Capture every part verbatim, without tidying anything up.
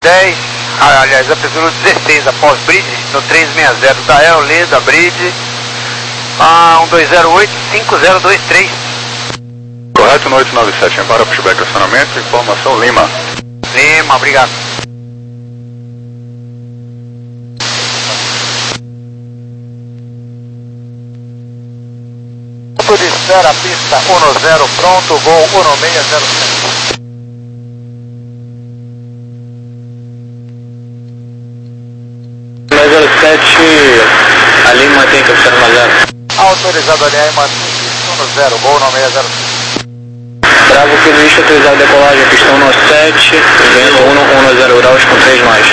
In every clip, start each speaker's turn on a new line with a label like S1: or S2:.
S1: dez, ah, aliás, a Zulu dezesseis após bridge, no três seis zero da El, Leda, bridge, ah, um dois zero oito, cinco zero dois três.
S2: Correto, no oito nove sete, para pushback acionamento, informação Lima.
S1: Lima, obrigado. Tudo espera, pista um zero, pronto, voo um seis zero sete.
S3: zero sete, a Lima tem que observar uma zero.
S1: Autorizado ali, mantém pista um zero, voo um seis zero sete.
S3: Bravo, que lixo, autorizado decolagem, pistão no sete, vento um, um zero graus com três mais.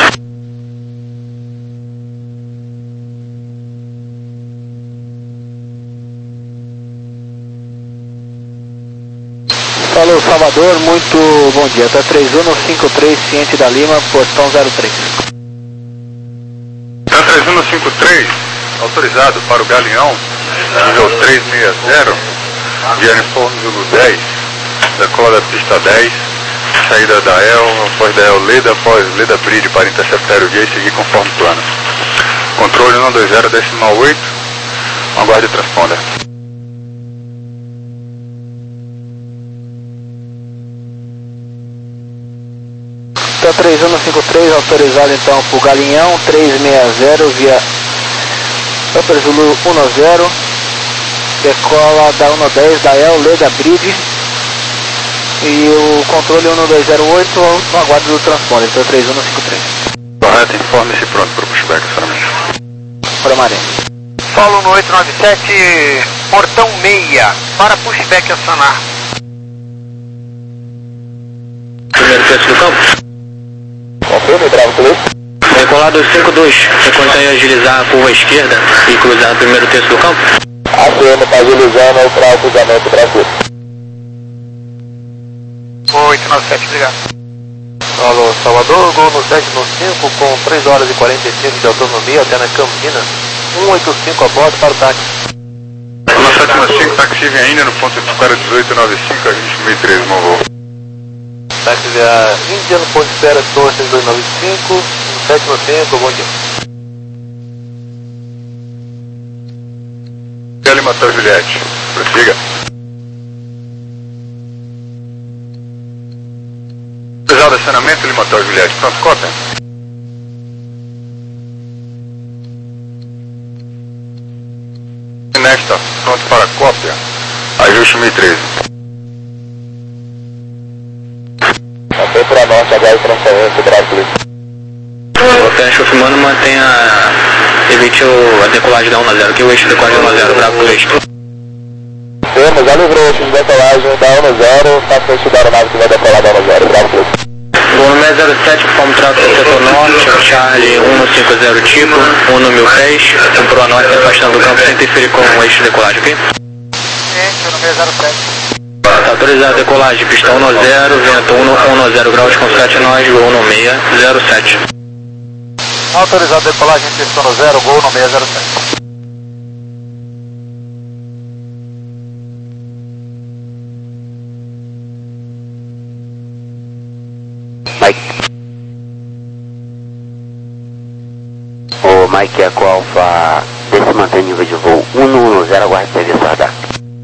S4: Falou, Salvador, muito bom dia. Tá três um cinco três, ciente da Lima, portão zero três.
S2: Tá três um cinco três, autorizado para o Galeão, nível três seis zero, via uniforme Zulu dez, decola da pista dez, saída da El, após da El Leda, após Leda Bridge para interceptar o dia e seguir conforme plano. Controle um dois zero, decimal oito, aguarde transponder.
S4: Tá três um cinco três, autorizado então pro Galinhão, três seis zero via Upper Zulu um zero, decola da um dez da El, Leda Bridge, e o controle um dois zero oito no aguardo do transponder, então três um cinco três.
S2: Correto, informe-se pronto para o pushback acionamento.
S4: Para Maré.
S1: Solo no oito nove sete, portão meia, para pushback acionar.
S3: Primeiro terço do campo.
S4: Confirme, Bravo, tudo.
S3: Decolado cinco dois, você consegue agilizar a curva esquerda e cruzar o primeiro terço do campo?
S4: A C M está agilizando para o cruzamento Brasil.
S1: oito nove sete, obrigado.
S4: Alô, Salvador, gol no sete no cinco com três horas e quarenta e cinco de autonomia até na Campinas. um oito cinco a bordo para o táxi.
S2: No sete no cinco, táxi ainda no ponto de espera dezoito nove cinco, a gente mil e três, bom voo.
S4: Táxi via Índia no ponto de espera Torres dois nove cinco, no sete no cinco, bom dia.
S2: Lima Hotel Juliette, prossiga. Autorizado acionamento, Lima Hotel Juliette, pronto, cópia. Nesta, pronto para cópia, ajuste mil e treze.
S4: Até para norte, agora transferência, Bravo.
S3: O Pernambuco Fumano mantém a... evite o... a decolagem da um zero, que o eixo de decolagem da um zero, Bravo, eixo.
S4: Temos, já livrou o eixo de decolagem da um zero, está para estudar a nave que vai decolar da um zero, Bravo.
S3: Voo no seis zero sete, forma tráfego do setor norte, Charlie um cinco zero tipo, um no mil pés, um pro norte afastando do campo sem interferir com o eixo de decolagem, ok?
S1: Sim, no seis zero sete.
S3: Tá autorizado a decolagem, pistão no zero, vento um zero graus com sete nós, gol no seis zero sete.
S1: Autorizado a decolagem, pistão no zero, gol no seis zero sete.
S4: Mike. O Mike Eco Alpha, desse mantém nível de voo um um zero, aguarde serviço radar.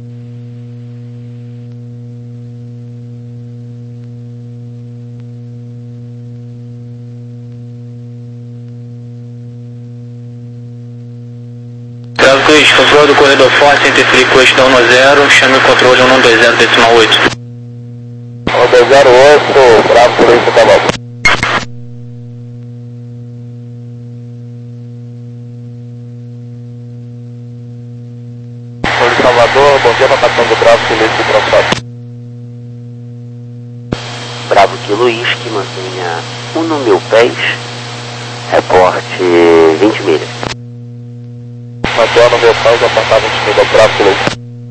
S3: Bravo Cruz, controle do corredor forte, sem interferir com o eixo da um zero, chame o controle um dois zero decimal oito.
S4: um dois zero oito, Bravo Cruz, tá bom. Salvador, bom dia, capitão do Bravo Cruz, que transporte. Bravo Kilo Luiz, que mantenha um no mil pés, reporte vinte milhas. Mantenha no meu pés, apontar vinte milhas ao Bravo Cruz.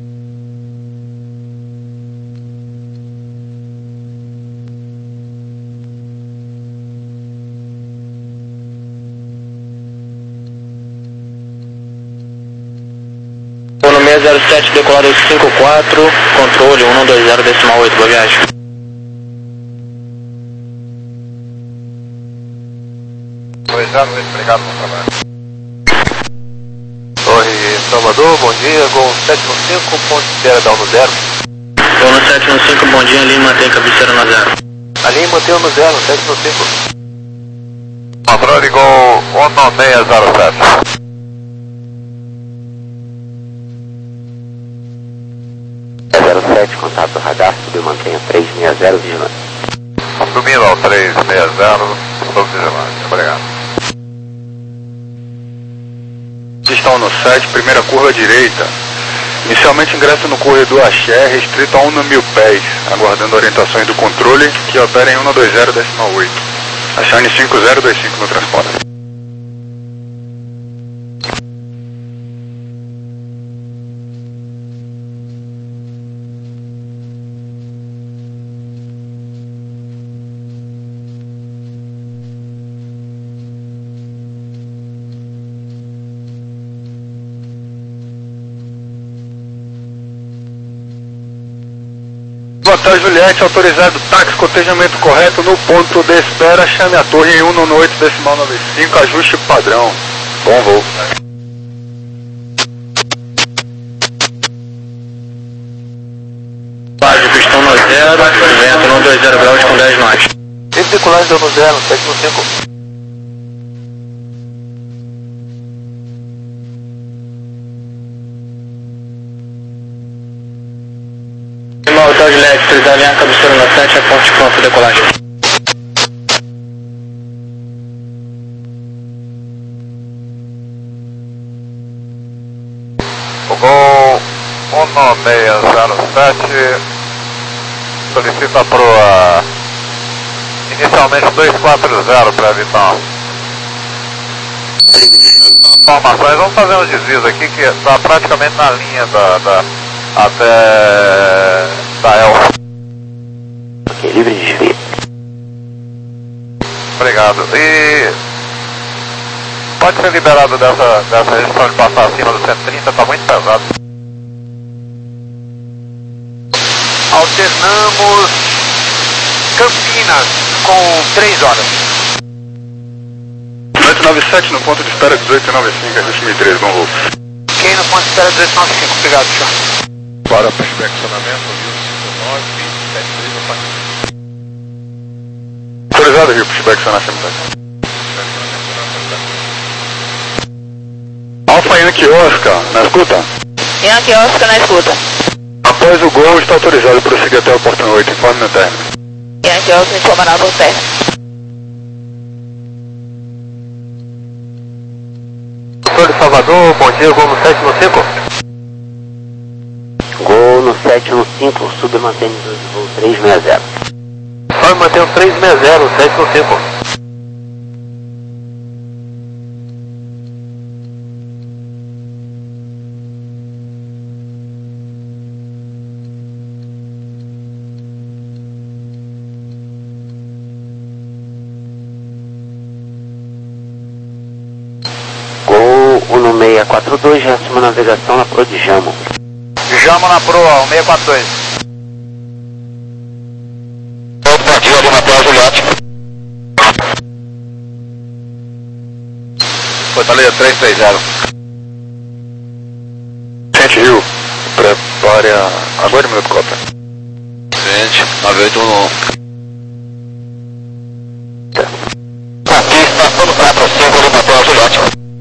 S3: No seis zero sete, decolado cinco quatro, controle um dois zero decimal oito, boa viagem.
S2: dois zero oito, obrigado pelo trabalho.
S1: Torre Salvador, bom dia, Gol sete um cinco, ponto de espera da um zero.
S3: Gol no sete um cinco, bom dia, Lima, mantém cabeceira no zero.
S1: Ali mantém no zero, sete um cinco. Controle Gol um seis zero sete.
S5: zero sete, contato radar, submantenha três seis zero, vigilante.
S1: Subindo ao três seis zero, sob vigilante, obrigado.
S2: Estão no sete, primeira curva direita. Inicialmente ingresso no corredor Axé, restrito a um mil pés, aguardando orientações do controle, que opera em um dois zero decimal oito. A Shine cinco zero dois cinco no transponder. Hotel Juliette, autorizado táxi, cotejamento correto no ponto de espera, chame a torre em um oito decimal noventa e cinco, ajuste padrão. Bom voo.
S3: Base, pistão no zero, vento no dois zero graus com dez knots.
S1: Esse decolagem deu no zero, sete um cinco.
S3: Hotel Juliette, autorizado alinhar cabeceira no sete, a ponte pronto, decolagem.
S1: O Gol um seis zero sete solicita proa inicialmente dois quatro zero para evitar informações. Vamos fazer um desvio aqui que está praticamente na linha da, da até da Elfa.
S5: Ok, livre de desvio.
S1: Obrigado. E pode ser liberado dessa, dessa restrição de passar acima do cento e trinta, está muito pesado. Alternamos Campinas com três horas.
S2: dezoito nove sete no ponto de espera dezoito nove cinco, ajuste mil e três, bom voo.
S1: Quem no ponto de espera dezoito nove cinco, obrigado, senhor.
S2: Para perfeccionamento, Rio cinco nove sete três, autorizado, Rio, perfeccionamento. Alfa Yankee Oscar, na escuta?
S6: Yankee Oscar na escuta.
S2: Após o gol, está autorizado para prosseguir até o portão oito, informe no término.
S6: Yankee Oscar informa na volta.
S1: Doutor de Salvador, bom dia, Gol no sete um cinco.
S5: Gol no sete um cinco, submantém voo três seis zero.
S1: Só mantém o três seis zero, sete um cinco.
S5: Gol um seis quatro dois, reação navegação na Pro de Jamo.
S1: Jamo na proa, um seis quatro dois. Opa, Jamo na proa, Juliette. Fortaleza três três zero.
S2: Gente, Rio, prepare a... Aguarde um minuto, cota.
S1: Gente, nove oito um. Aqui está todo para cinco na proa, Juliette.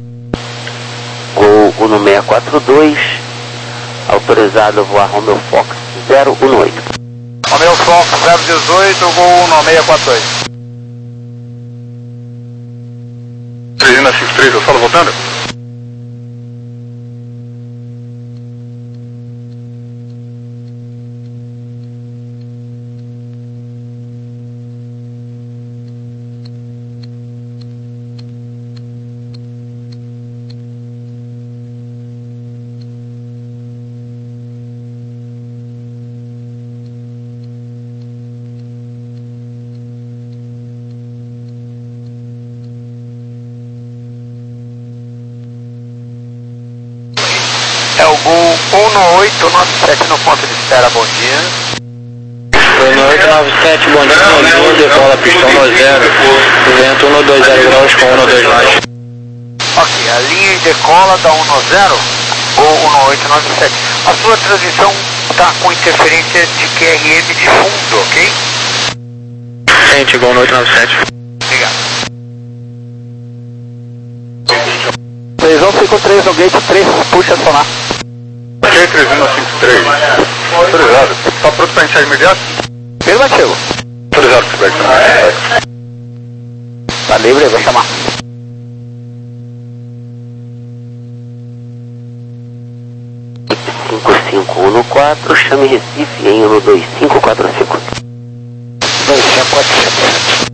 S5: Gol um seis quatro dois, autorizado a voar Romeo Fox zero um oito.
S1: Romeo Fox zero dezoito, Gol um seis quatro dois.
S2: três na cinco três, eu falo voltando?
S1: É o Gol um oito nove sete no ponto de espera, bom dia.
S3: no oito nove sete, bom dia, Nozinho, decola pistão no zero, vento um dois zero graus com um dois nove.
S1: Ok, a linha e decola da um zero ou um oito nove sete. A sua transmissão está com interferência de Q R M de fundo, ok?
S3: Sim, chegou no oito nove sete.
S1: Obrigado.
S4: três um cinco três no gate três, puxa sonar.
S2: Ok, três um cinco três. Autorizado. Está pronto para iniciar imediato?
S4: Afirmativo.
S2: Autorizado, feedback também.
S4: Tá livre, vou chamar.
S5: cinco cinco um no quatro, chame Recife em um dois cinco quatro cinco.
S4: dois cinco quatro cinco.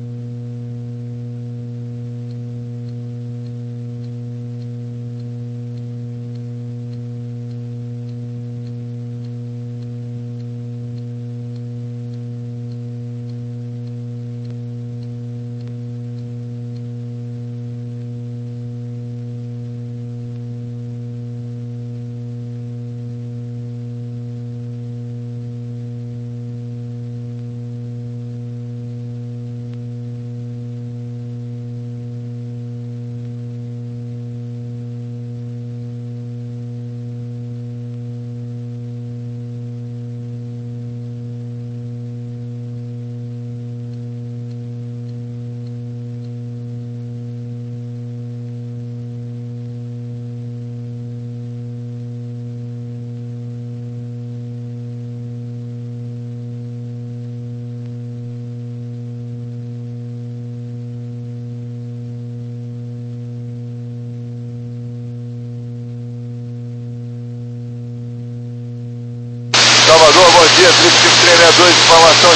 S2: Salvador, bom dia, três cinco três seis dois, informação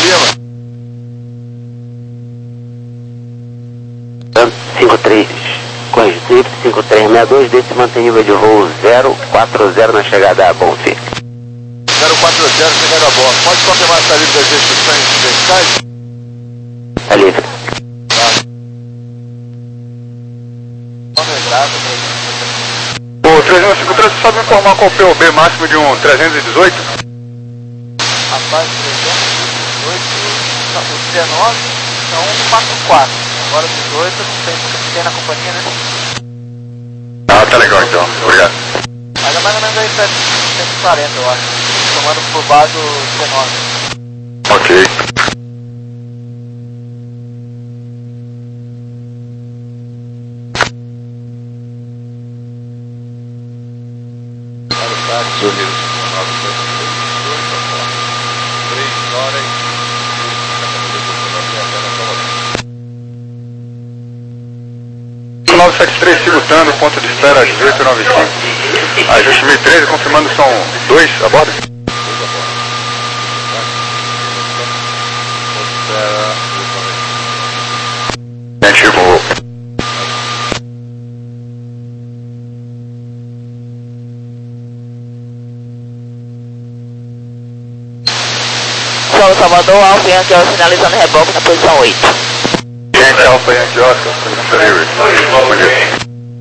S2: Lima.
S5: cinco três, corrige, Trip cinco três seis dois, desse mantém nível de voo zero quatro zero na chegada a Bonfim.
S2: zero quatro zero, chegada a bordo. Pode confirmar se está livre das restrições verticais?
S5: Tá livre.
S2: O três um cinco três, você sabe informar qual o P O B máximo de um trezentos e dezoito?
S1: Rapaz, trezentos e dezoito, o dezenove é um quatro quatro. Agora o dezoito não tem porque tem na companhia, né?
S2: Ah, tá legal então, obrigado.
S1: Mas é mais ou menos aí cento e quarenta, eu acho. Tomando por base o dezenove.
S2: Ok. Estados Unidos. nove sete três simultâneo, ponto de espera dezoito noventa e cinco. Ajuste mil e treze, confirmando são dois a bordo. Negativo.
S6: Solo Salvador, Alfa Yankee Oscar sinalizando reboque na posição oito.
S2: Gente, Alfa Yankee Oscar, delivery. Bom dia.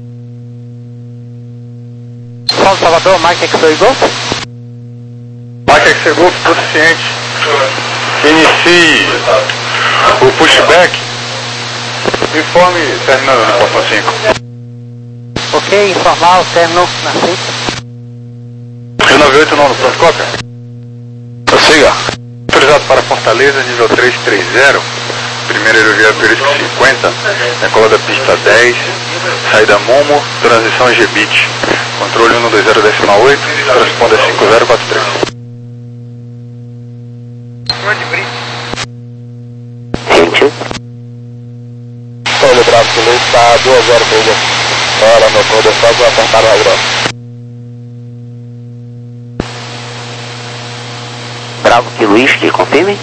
S4: Solo Salvador, Mike X-Ray Golf.
S2: Mike X-Ray Golf, proficiente. Inicie o pushback. Informe terminando na porta cinco.
S4: Ok, informal, término na cinco.
S2: Rio nove oito nove, pronto, cópia? Prossiga. Autorizado para Fortaleza, nível três três zero. Primeira aerovia Perisco cinquenta, decola da pista dez, saída Momo, transição G-Bit. Controle um dois zero decimal oito, corresponde a cinco zero quatro três.
S5: Gente,
S4: Solo Bravo Luz, está duas zero milha. Ora, meu poder, só vou apertar o agro.
S5: Bravo que Luiz, que confirme?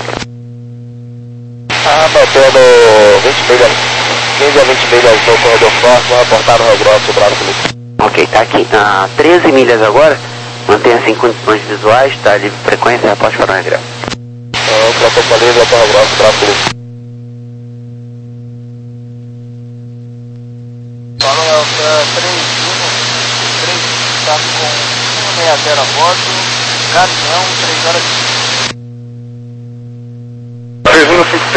S4: Ah, mantendo vinte milhas, quinze a vinte milhas no corredor forte, vou aportar no Rio Grosso, Bravo Felipe.
S5: Ok, tá aqui a treze milhas agora, mantenha-se em condições visuais, tá livre frequência, após para o Negrão.
S4: Então, protocolo livre, até o Rio Grosso, Bravo Felipe.
S1: Falou, três um, três está com um sessenta a bordo, caminhão, três horas.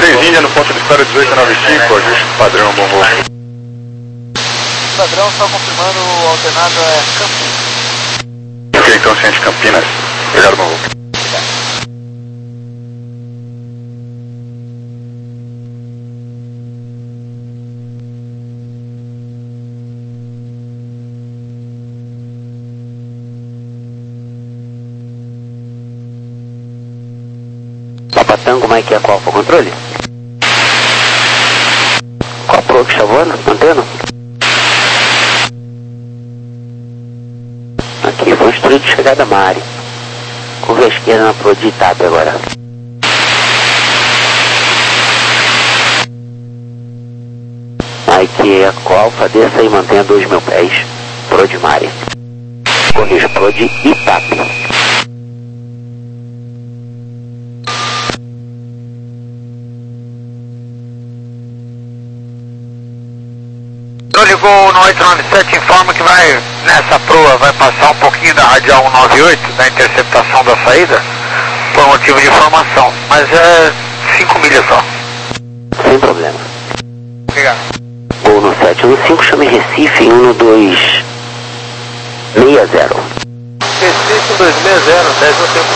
S2: três Índia no ponto de espera dezoito noventa e cinco, ajuste padrão, bom voo.
S4: Padrão, só confirmando, o alternado é Campinas.
S2: Ok, então ciente Campinas. Obrigado, bom voo.
S5: Papa Tango, Mike Eco Alfa, controle? Qual pro que está voando? Mantendo? Aqui, vou instruir de chegada a Mari. Curva à esquerda na pro de Itap agora. Mike Eco Alfa, desça e mantenha dois mil pés. Pro de Mari. Corrija, pro de Itap.
S1: Então ligou no oito nove sete, informa que vai, nessa proa, vai passar um pouquinho da radial cento e noventa e oito, da interceptação da saída, por motivo de informação, mas é cinco milhas só.
S5: Sem problema.
S1: Obrigado.
S5: Gol no sete um cinco, chame Recife em um dois seis zero.
S4: Recife dois seis zero, dez no tempo.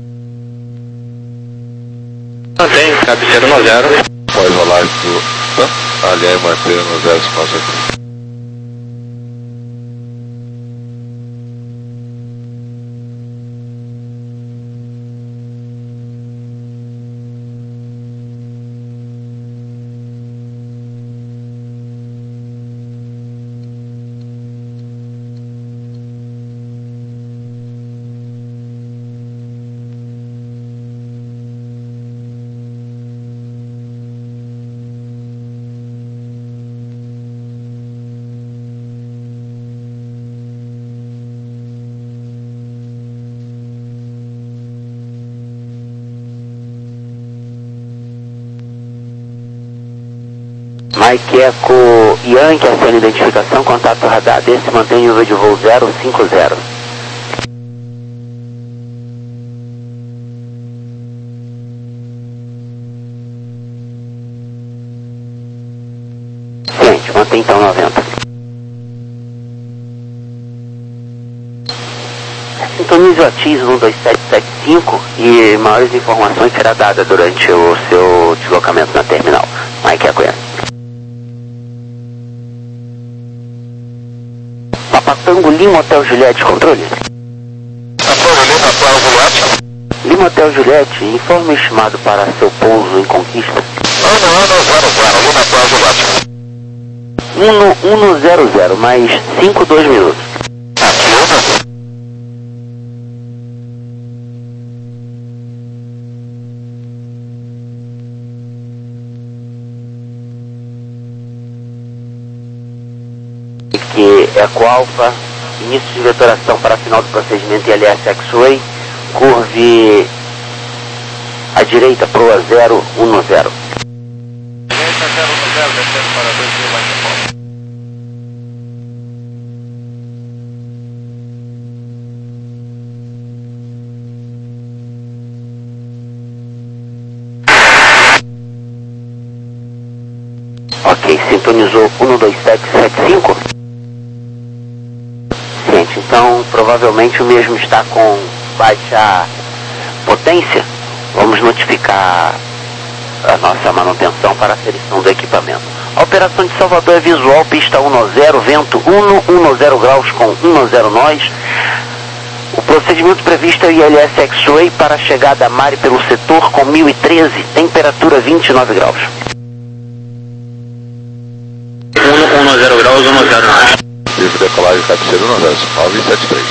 S3: Mantém, cabeceira no zero.
S2: Pode rolar isso. Ali é manter no zero cinquenta aqui.
S5: Mike Eco Yankee, a sua identificação, contato radar desse, mantém nível de voo zero cinco zero. Ciente, mantém então noventa. Sintonize o ATIS um dois sete sete cinco e maiores informações será dada durante o seu deslocamento na terminal. Mike Eco Yankee. Papa Tango, Lima Hotel Juliette, controle? Lima Hotel Juliette, informe estimado para seu pouso em Conquista. um zero zero, mais cinco, dois minutos. Que Eco Alfa, início de vetoração para final do procedimento I L S X-Way, curve à direita, proa zero um zero.
S4: Direita zero um zero, descendo para dois mil mais de volta.
S5: Ok, sintonizou um dois sete sete cinco. Ciente, então provavelmente o mesmo está com baixa potência. Vamos notificar a nossa manutenção para a aferição do equipamento. A operação de Salvador é visual, pista um zero, vento um, dez graus com dez nós. O procedimento previsto é o I L S X-Way para a chegada a Mari pelo setor com mil e treze, temperatura vinte e nove graus.
S3: um zero graus, um zero nós.
S2: Livre decolagem, cabeceira no zero nove sete três.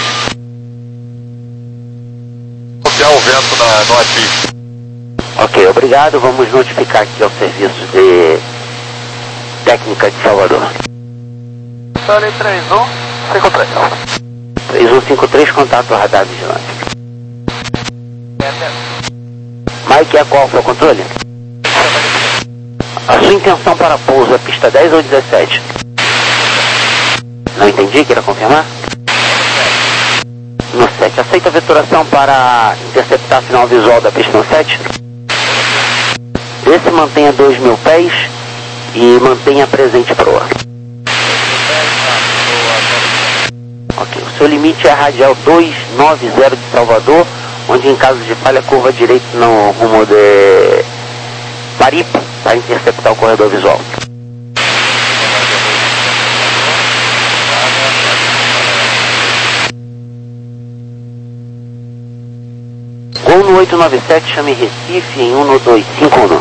S2: Copiar o vento na, no ATIS.
S5: Ok, obrigado. Vamos notificar aqui ao serviço de técnica de Salvador.
S4: Sally três um cinco três.
S5: três um cinco três, contato radar vigilante. Mike Eco Alfa, controle? A sua intenção para pouso é pista dez ou dezessete? Não entendi, queira confirmar? No sete. Aceita a vetoração para interceptar a final visual da pista no sete? Desce, mantenha dois mil pés e mantenha presente proa. Ok, o seu limite é a radial duzentos e noventa de Salvador, onde em caso de falha curva direito no rumo de Paripe para interceptar o corredor visual. Gol no oito nove sete, chame Recife em um dois cinco um.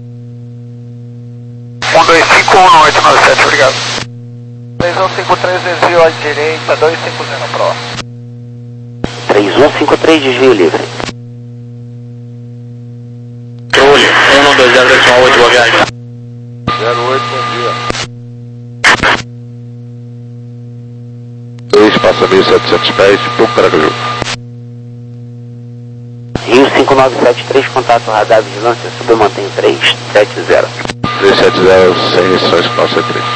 S1: um dois cinco um no oito nove sete, obrigado.
S4: três um cinco três, desvio à direita, dois cinco zero Pro.
S5: três um cinco três, desvio livre.
S3: Trulli, um dois zero decimal oito, boa viagem.
S2: zero oito, bom dia. dois, passa mil e setecentos pés, pouco para Caju.
S5: Rio cinco nove sete três, contato radar vigilância, subiu, mantém três sete zero.
S2: três sete zero, sem restrições com nossa três.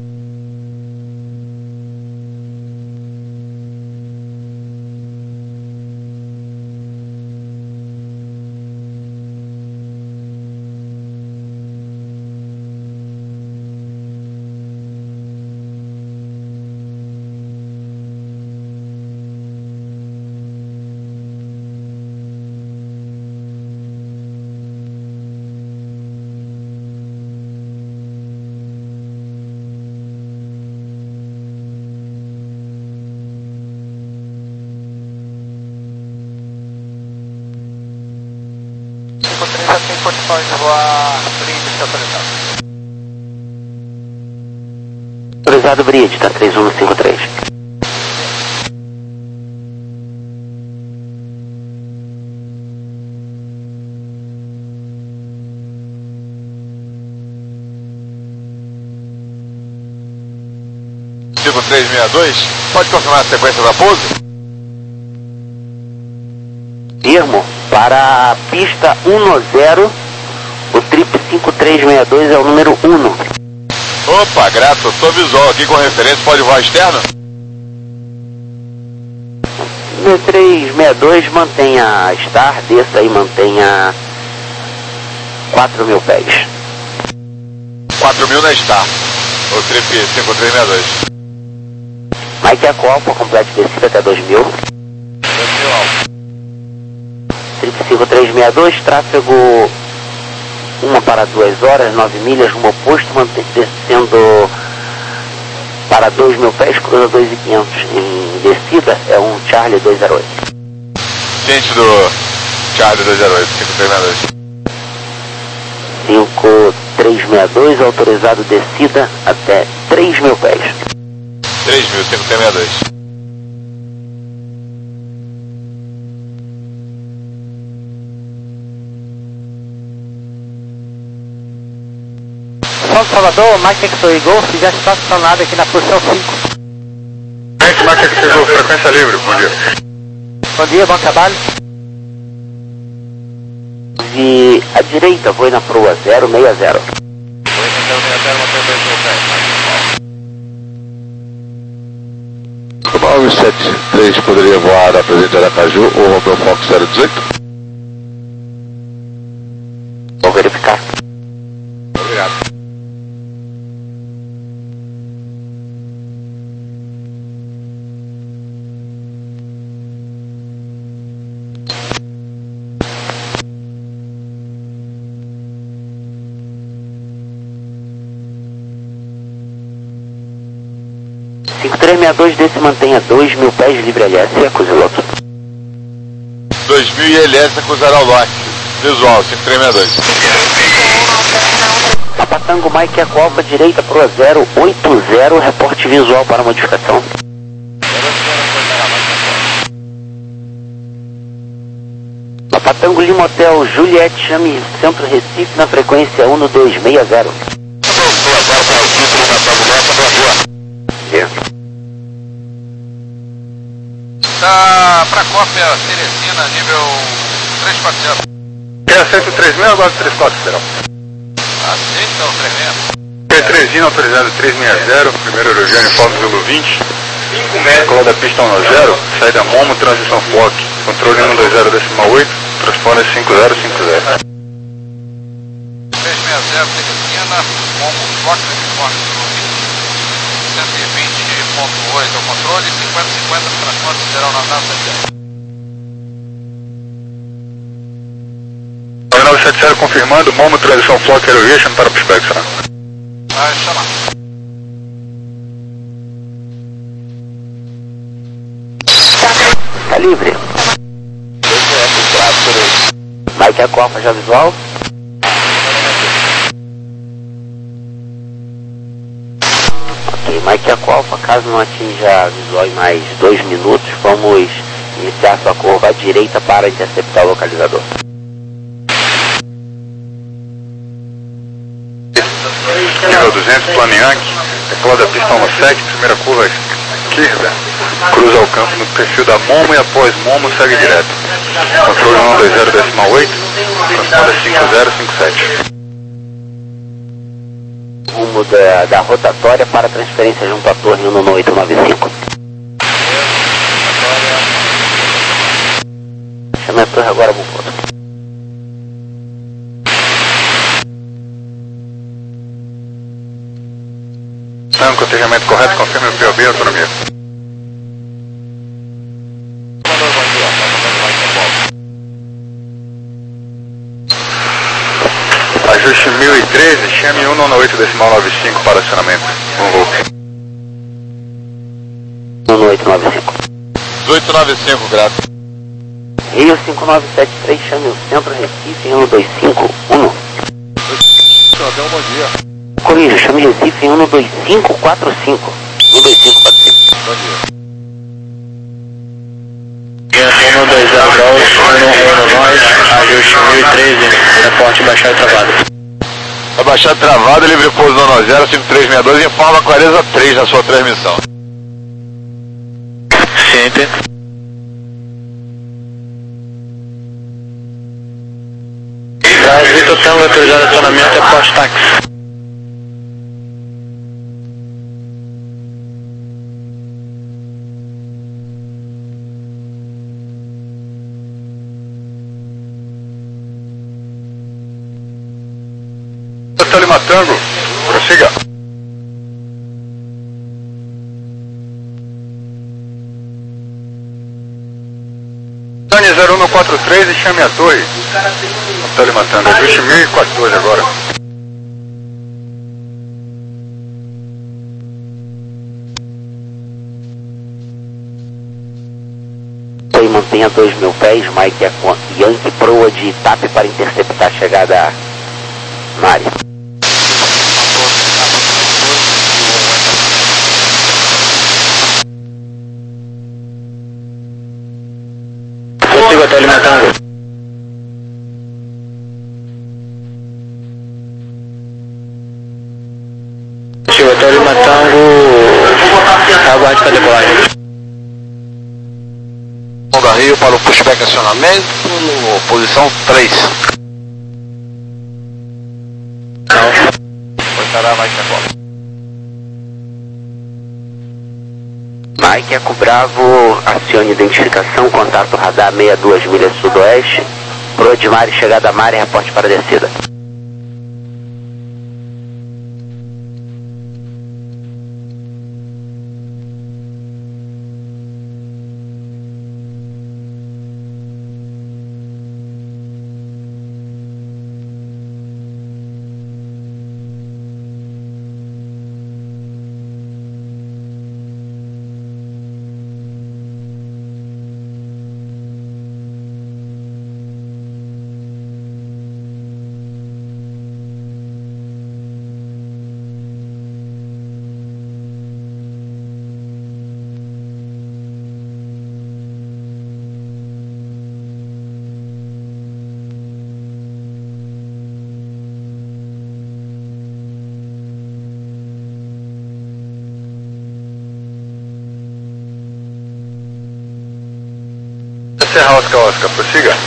S4: cinco três já tem condições de voar Bridge autorizado.
S5: Autorizado Bridge, tá três um cinco três.
S2: cinco três seis dois, pode confirmar a sequência da pouso?
S5: Termo para a pista um zero, o trip cinco três seis dois é o número um.
S2: Opa, grato, sou visual aqui com referência, pode voar externo?
S5: número três seis dois, mantenha a Star, desça aí, mantenha quatro mil pés.
S2: quatro mil na Star, o trip cinco três seis dois.
S5: Mike Aqualpa, complete descida até dois mil.
S2: dois mil alto.
S5: Trip cinco três seis dois, tráfego uma para duas horas, nove milhas, rumo oposto, mantém descendo para dois mil pés, cruza dois mil e quinhentos em descida, é um Charlie dois zero oito.
S2: Gente do Charlie dois zero oito, cinco três seis dois.
S5: cinco três seis dois, autorizado descida até três mil pés.
S2: três mil, cinco três seis dois.
S4: São Salvador, Mike X Golf já está estacionado aqui na posição cinco.
S2: Gente, marca que chegou, frequência livre, bom dia.
S4: Bom dia, bom trabalho.
S5: E à direita, voe na proa zero seis zero.
S2: nove sete três poderia voar a presente Aracaju ou Romeu Fox zero dezoito?
S5: Vou verificar.
S2: Obrigado.
S5: cinco três seis dois, desse mantenha dois mil pés livre L S, acusiloto.
S2: dois mil e L S acusará o lote. Visual, cinco três seis dois.
S5: Papatango Mike Aqualpa, direita proa zero oito zero, reporte visual para modificação. Papatango Lima Hotel Juliette, chame Centro Recife na frequência um dois seis zero.
S2: Tá pra cópia Teresina, nível três quatro zero. Quer aceito três mil ou agora três quatro zero? Aceita o três mil. Quer Teresina autorizado três seis zero, primeiro aerogênio Fox Zulu vinte. cinco metros. Cola da pista um zero, saída Momo, transição Flock. Controle um dois zero decimal oito, transponder cinco zero cinco zero. zero Teresina, Momo Fox, Uniforme cento e vinte ponto oito ao controle, cinquenta cinquenta para conta, sideral na data. nove nove sete zero confirmando, Momo Transição Flock Aeroviation para o Prospect, né? Vai chamar.
S5: Tá livre. Mike a Copa já visual. Ok, Mike a Copa, caso não atinja visual em mais dois minutos, vamos iniciar sua curva à direita para interceptar o localizador.
S2: Nível duzentos, plano Yankee, decola da pista um sete, primeira curva à esquerda, cruza o campo no perfil da Momo e após Momo segue direto. Controle um dois zero decimal oito, corresponde a cinco zero cinco sete.
S5: Rumo da, da rotatória para transferência junto à torre um oito nove cinco. Chame a torre agora, Bucoto.
S2: Tango, aterramento correto, confirme o P O B e autonomia. Ajuste mil e treze, chame um nove oito decimal nove cinco para acionamento. Um voo.
S5: um oito nove cinco.
S2: dezoito nove cinco, graças.
S5: Rio cinco nove sete três, chame o centro Recife um dois cinco um.
S2: Senhor, bom dia.
S5: Corrija, chame Recife um dois cinco quatro cinco. um dois cinco quatro cinco.
S2: Bom dia.
S3: um dois zero um nove, ajuste mil e treze, reporte baixado travado.
S2: Abaixado travado, livre pouso no zero cinco três seis dois, informa clareza três na sua transmissão.
S3: Ciente. Brasil Tango autorizado acionamento, reporte táxi.
S2: Lima Tango, prossiga. Tânia zero um quatro três e chame a torre. Lima Tango, ajuste mil e quatorze agora.
S5: Torre mantenha dois mil pés, Mike Yankee proa de TAP para interceptar a chegada na área.
S3: Consigo até Lima Tango. Consigo até Lima Tango. Aguarde para decolagem.
S2: Da Rio para o pushback acionamento, posição três.
S3: Não.
S2: Cortará mais na cola.
S5: Mike Eco Bravo, acione identificação, contato radar sessenta e duas milhas sudoeste, proa de mar e chegada a mar e reporte para descida.
S2: Serra Oscar Oscar, prossiga.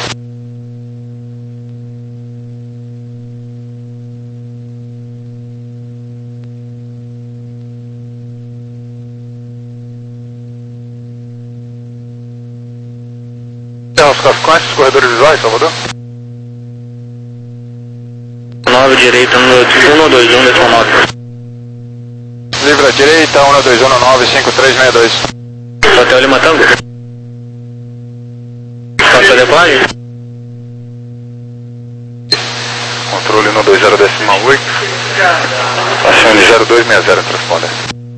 S2: Serra Oscar, conhece os corredores visuais, Salvador?
S3: nove nove direita, um um dois um, decimal nove.
S2: Livra direita, um dois um nove cinco três seis dois.
S3: Hotel Lima Tango. Pode decolagem?
S2: Controle um dois zero decimal oito. Acione zero dois seis zero, transponder.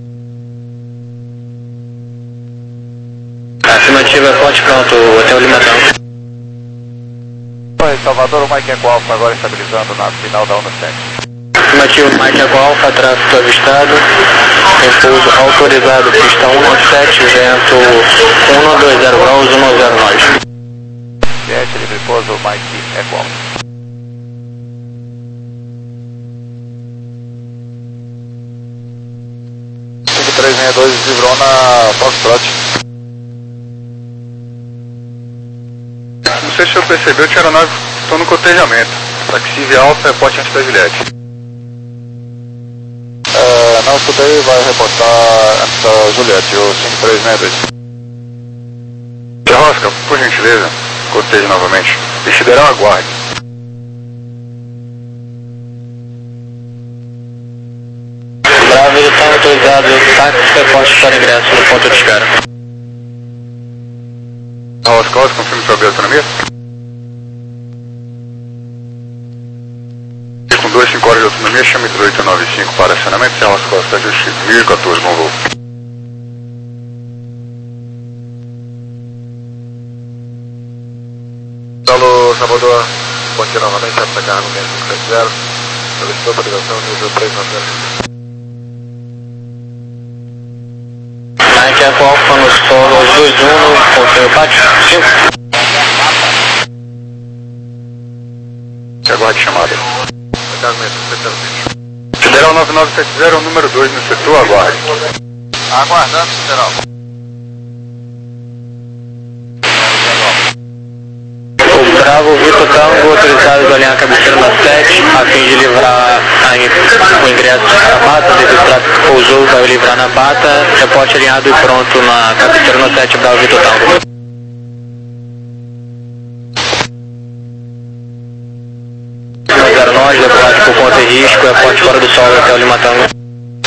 S3: Afirmativa, ponte pronto, Hotel Lima Tango.
S2: Salvador, o Mike Eco Alpha agora estabilizando na final da um sete.
S3: Afirmativo, Mike Eco Alpha, tráfego avistado, repouso autorizado, pista um sete, vento um dois zero graus, um zero nós.
S2: sete, livre pouso, Mike Eco Alpha. cinco três seis dois, livrou na Foxtrot. Não sei se o senhor percebeu que a aeronave estou no cotejamento. Taxive Alfa é pote anti-Juliette. É, não escutei, vai reportar antes da Juliette, o cinco três seis dois. Rosca, por gentileza, coteje novamente. E sideral aguarde.
S3: Bravo, ele está autorizado, táxi reporte para ingresso no ponto de espera.
S2: Rosca, Rosca, confirme sua autonomia. Com dois cinco horas de autonomia, chame dezoito nove cinco para acionamento, sem Rosca, Rosca, ajuste mil e quatorze, bom voo. Alô, Salvador, bom dia novamente, essa carga no cinco sete zero, solicitou autorização nível três nove zero.
S3: Mike Eco Alpha no solo dois um, confirma o pátio, cinco.
S2: Aguarde chamada. Federal nove nove sete zero, número dois no setor, aguarde. Aguardando, Federal.
S3: O Bravo Vitor Tango, autorizado de alinhar a cabeceira na sete, a fim de livrar a, o ingresso para a bata, devido ao tráfego que pousou, vai livrar na bata, reporte alinhado e pronto na cabeceira na sete, Bravo Vitor Tango. zero nove, decolagem por conta e risco, reporte fora do solo, Hotel Lima Tango.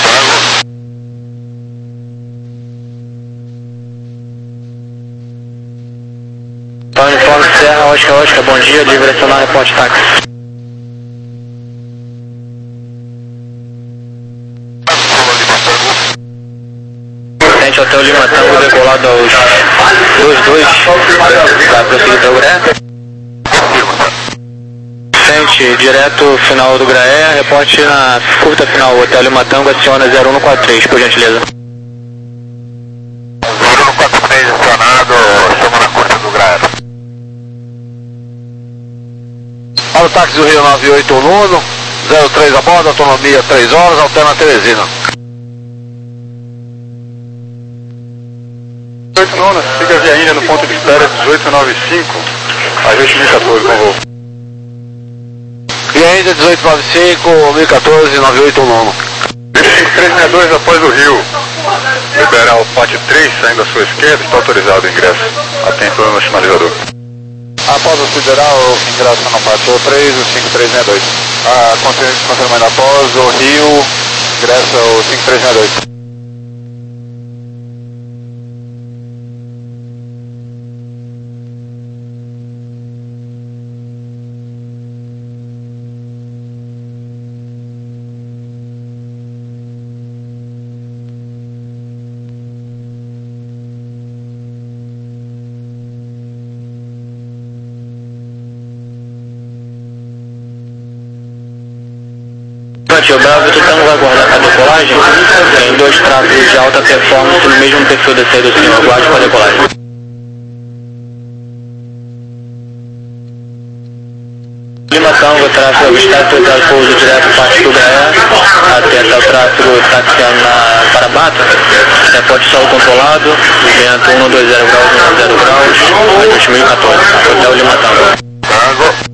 S3: Uniforme Serra, Oscar, Oscar, bom dia, direcional, reporte táxi. Tente Hotel Lima Tango, decolado aos dois dois, vai prosseguir para o Graé. Tente direto final do Graé, reporte na curta final, Hotel Lima Tango, aciona zero um quatro três, por gentileza.
S2: zero um quatro três acionado, chama na curta do Graé.
S1: Para o táxi do Rio nove oito um, zero três a bordo, autonomia três horas, alterna Teresina.
S2: dezoito nona, siga via Índia no ponto de espera dezoito nove cinco, ajuste mil e quatorze, bom voo.
S1: Via Índia dezoito nove cinco, mil e quatorze, nove oito um.
S2: cinco três seis dois após o Rio. Liberar o pátio três, saindo à sua esquerda, está autorizado o ingresso. Atenção no sinalizador. Após o sideral, ingresso no pátio três, o cinco três seis dois. Ah, confirmando após o Rio, ingresso o cinco três seis dois.
S3: O Bravo Vitor Tango vai aguardar a decolagem, tem dois tráfegos de alta performance no mesmo perfil da saída do senhor, aguarde para a decolagem. Lima Tango, tráfego avistado, autorizado pouso direto parte do Graé, atenta ao tráfego taxiando na Parabata, reporte solo controlado, vento um dois zero graus, um zero graus, ajuste mil e quatorze, Hotel Lima Tango.
S2: Tango.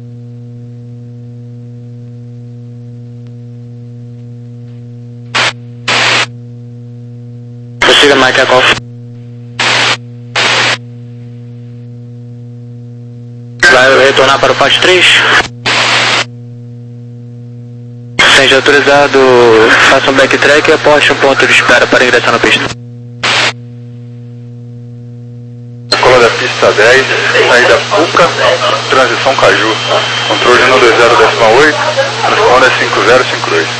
S3: Prossiga, Mike Eco Alpha. Vai retornar para o pátio três. autorizado, faça um backtrack e aposte um ponto de espera para ingressar na pista.
S2: Decola da pista dez, saída Puca, transição Caju. Controle um dois zero décima oito, responda cinco zero cinco dois.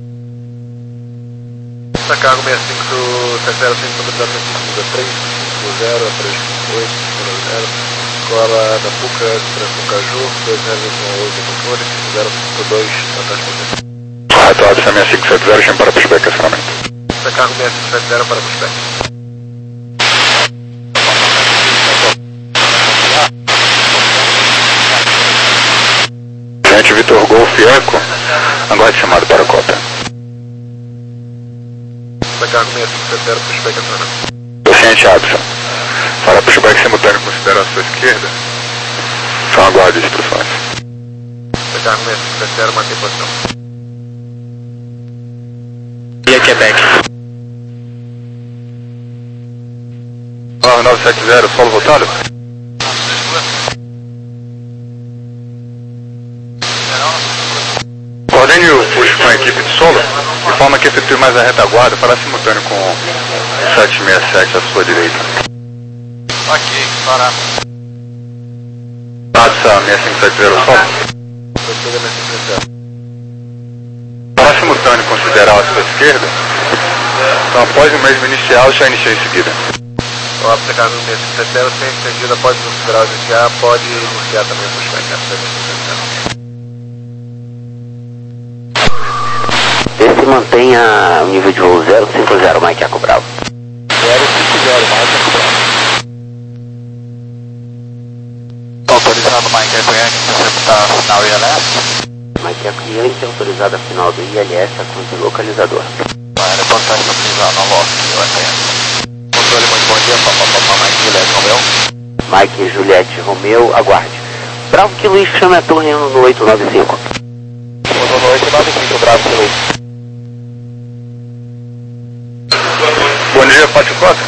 S7: Cargo sessenta e cinco, sete zero cinco, autorizado três cinco zero, três cinco oito, zero zero. Escola da Puca, transição Caju, dois zero décima oito, controle, cinco zero cinco dois, atrás de você.
S2: Correto, A B C seis cinco sete zero, chama para pushback, acionamento.
S7: Cargo seis cinco sete zero para pushback.
S2: Gente, Vitor Golf Eco, aguarde chamado para a cópia.
S7: Cargo seis cinco sete zero, pushback, acionamento.
S2: Paciente Abson, para pushback simultâneo considera a sua esquerda, são aguarde instruções.
S7: Cargo seis cinco sete zero, mantém posição.
S3: Via Quebec.
S2: nove nove sete zero, solo voltado? Coordene o push com a equipe de solo, de forma que efetue mais a retaguarda para simultâneo com o sete seis sete à sua direita.
S7: Ok, para.
S2: A B C seis cinco sete zero, solo. Para simultâneo considerar a sua esquerda, então após o mesmo inicial já inicia em seguida.
S7: O A B C cargo seis cinco sete zero, sem estendida, pode considerar o iniciar, pode iniciar também o pushback, A B C seis cinco sete zero.
S5: Esse mantenha o nível de voo zero cinco zero, Mike Eco Bravo.
S7: zero cinco zero, Mike Eco Bravo. Autorizado Mike Eco Yankee, interceptar final I L S.
S5: Mike Eco Yankee, autorizado a final do I L S a conta localizador.
S7: Vai, reportagem autorizada, não logo, U S M. Controle, muito bom dia, papapá, Mike Juliette Romeu.
S5: Mike Juliette Romeu, aguarde. Bravo que Luiz chame a torre no oito nove cinco.
S7: No oito nove cinco, Bravo que Luiz.
S2: Bom dia, Pátio Cota.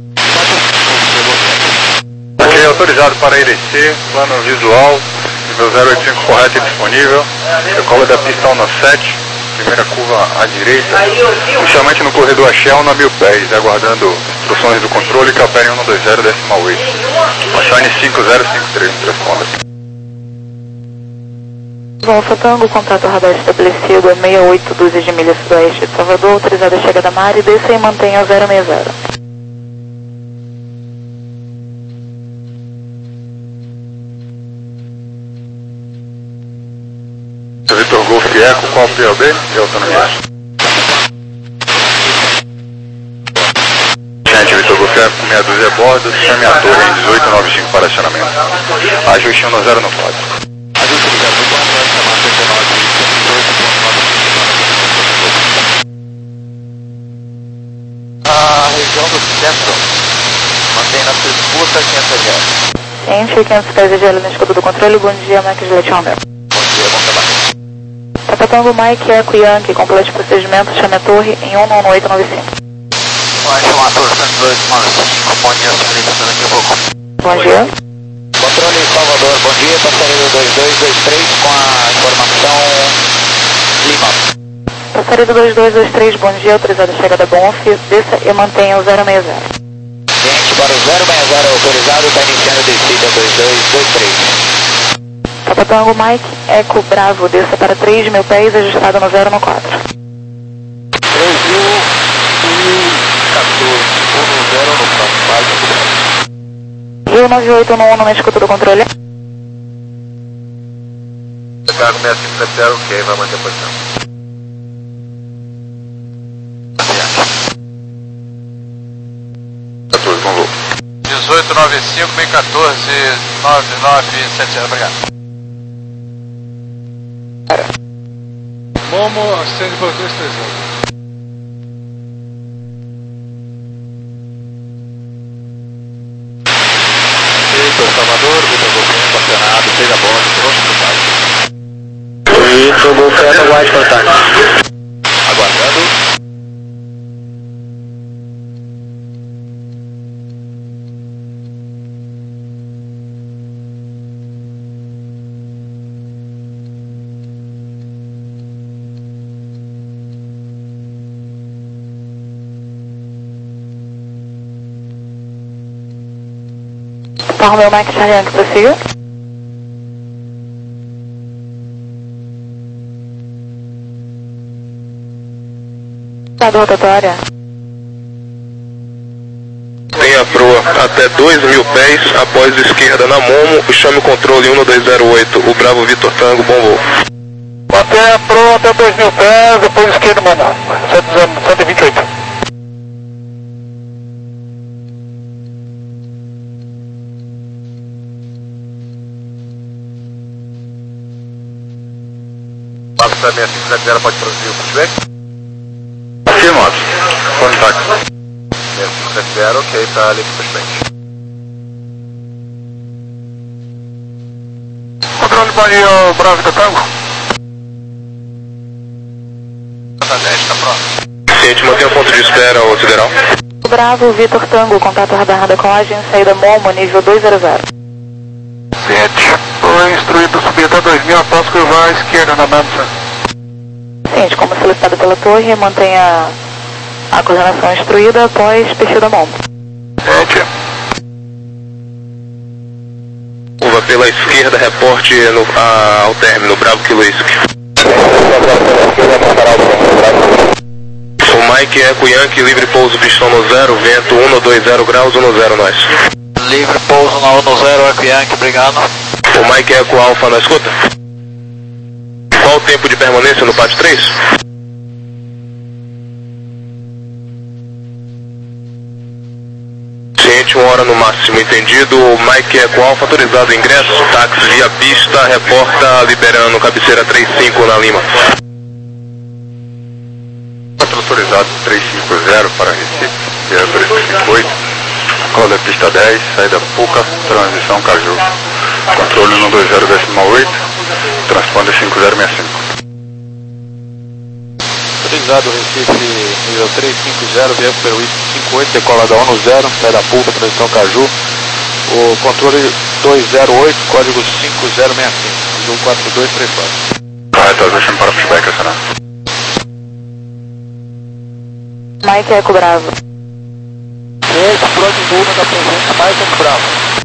S2: Ok, autorizado para I D C, plano visual, nível zero oito cinco correto e disponível, decola da pista um nove sete, primeira curva à direita, inicialmente no corredor Axel na mil pés, aguardando instruções do controle que operem um dois zero décima oito. Oceane cinco zero cinco três, responda.
S8: Golfo Tango, contrato radar estabelecido a sessenta e oito, dúzia de milhas sudoeste de Salvador, autorizada a chegada da mar e desça e mantenha o zero seis zero.
S2: Vitor Golf Eco, qual P L B e autonomia? Gente, Vitor Golf Eco, meia dúzia a bordo, chame a torre em dezoito nove cinco para acionamento. Ajuste um zero no quadro.
S7: A região do centro mantém na disputa quinhentos G.
S8: Ciente, quinhentos pés de gelo no escudo do controle, bom dia, Mike Juliette Romeu.
S7: Bom dia, bom trabalho.
S8: Tapatango Mike Eco Yankee, complete procedimento, chame a torre em um nove oito nove cinco.
S7: Vai chamar a torre cento e dois nove cinco, bom dia, senhorita, daqui a pouco.
S8: Bom dia.
S7: Controle Salvador, bom dia, passageiro dois dois dois três com a informação Lima.
S8: Passageiro dois dois dois três, bom dia, autorizado a chegada Bonf, desça e mantenha o zero seis zero.
S7: Gente, para o zero seis zero autorizado, está iniciando descida dois dois dois três.
S8: Tapatango Mike Eco Bravo, desça para três mil pés, ajustado no zero no quatro.
S7: três mil e quatorze, um no zero no quatro, quase.
S8: Rio nove oito um um na escuta do controle.
S7: Cargo seis cinco sete zero, ok, vai manter a posição. dezoito nove cinco, meio quatorze, nove nove sete zero, obrigado.
S9: Momo, acende para dois três zero.
S7: Vitor Salvador, Vitor Golfinho, estacionado, fez a bordo, pronto pro táxi.
S3: Vitor Golfinho, aguarde contato.
S7: Aguardando.
S8: Tá, Romeo Mike Charlie Yankee, prossiga. Tá, rotatória.
S10: Tenha proa até dois mil pés, após esquerda na Momo, e chame o controle um dois zero oito, o Bravo Vitor Tango, bom voo.
S1: Até a proa até dois mil pés, depois esquerda, Momo, cento e vinte e oito.
S7: Passo para sessenta e cinco sete zero, pode produzir o pushback?
S2: Afirmado. Contato.
S7: sessenta e cinco sete zero, ok, tá livre pushback.
S1: Controle Bahia, Bravo Vitor Tango.
S7: Tá dez, tá pronto.
S10: Ciente, mantenha o ponto de espera, ô Sideral.
S8: Bravo Vitor Tango, contato radar radacogem, saída Momo, nível dois zero zero.
S1: Ciente, foi instruído subir até dois mil, após curvar à esquerda na Mansa.
S8: Ciente, como solicitado pela torre, mantenha a coordenação instruída após perfil da Momo.
S1: Ciente.
S10: Curva pela esquerda, reporte no, a, ao término, Bravo Kilo Whisky. O Mike Eco Yankee, livre pouso, pistão no zero, vento um dois zero graus, um zero nós.
S4: Livre pouso na um zero, Eco Yankee, obrigado.
S10: O Mike Eco Alpha na escuta. Qual o tempo de permanência no pátio três? Ciente, uma hora no máximo, entendido. O Mike Eco Alpha, autorizado ingresso, táxi via pista, reporta liberando cabeceira trinta e cinco na Lima.
S2: Autorizado três cinco zero para Recife, via três cinco oito, cola pista dez, saída Puca, transição Caju. Controle um dois zero decimal oito, transponder cinco zero seis cinco.
S7: Autorizado Recife nível três cinco zero, via pelo cinco oito, decola da um zero, saída Puca, transição Caju. O controle dois zero oito, código cinco zero seis cinco, Azul quatro dois três quatro.
S2: Correto, deixa para pushback, acionar.
S8: Mike Eco Bravo.
S4: Esse pronto turno da presença mais um Bravo.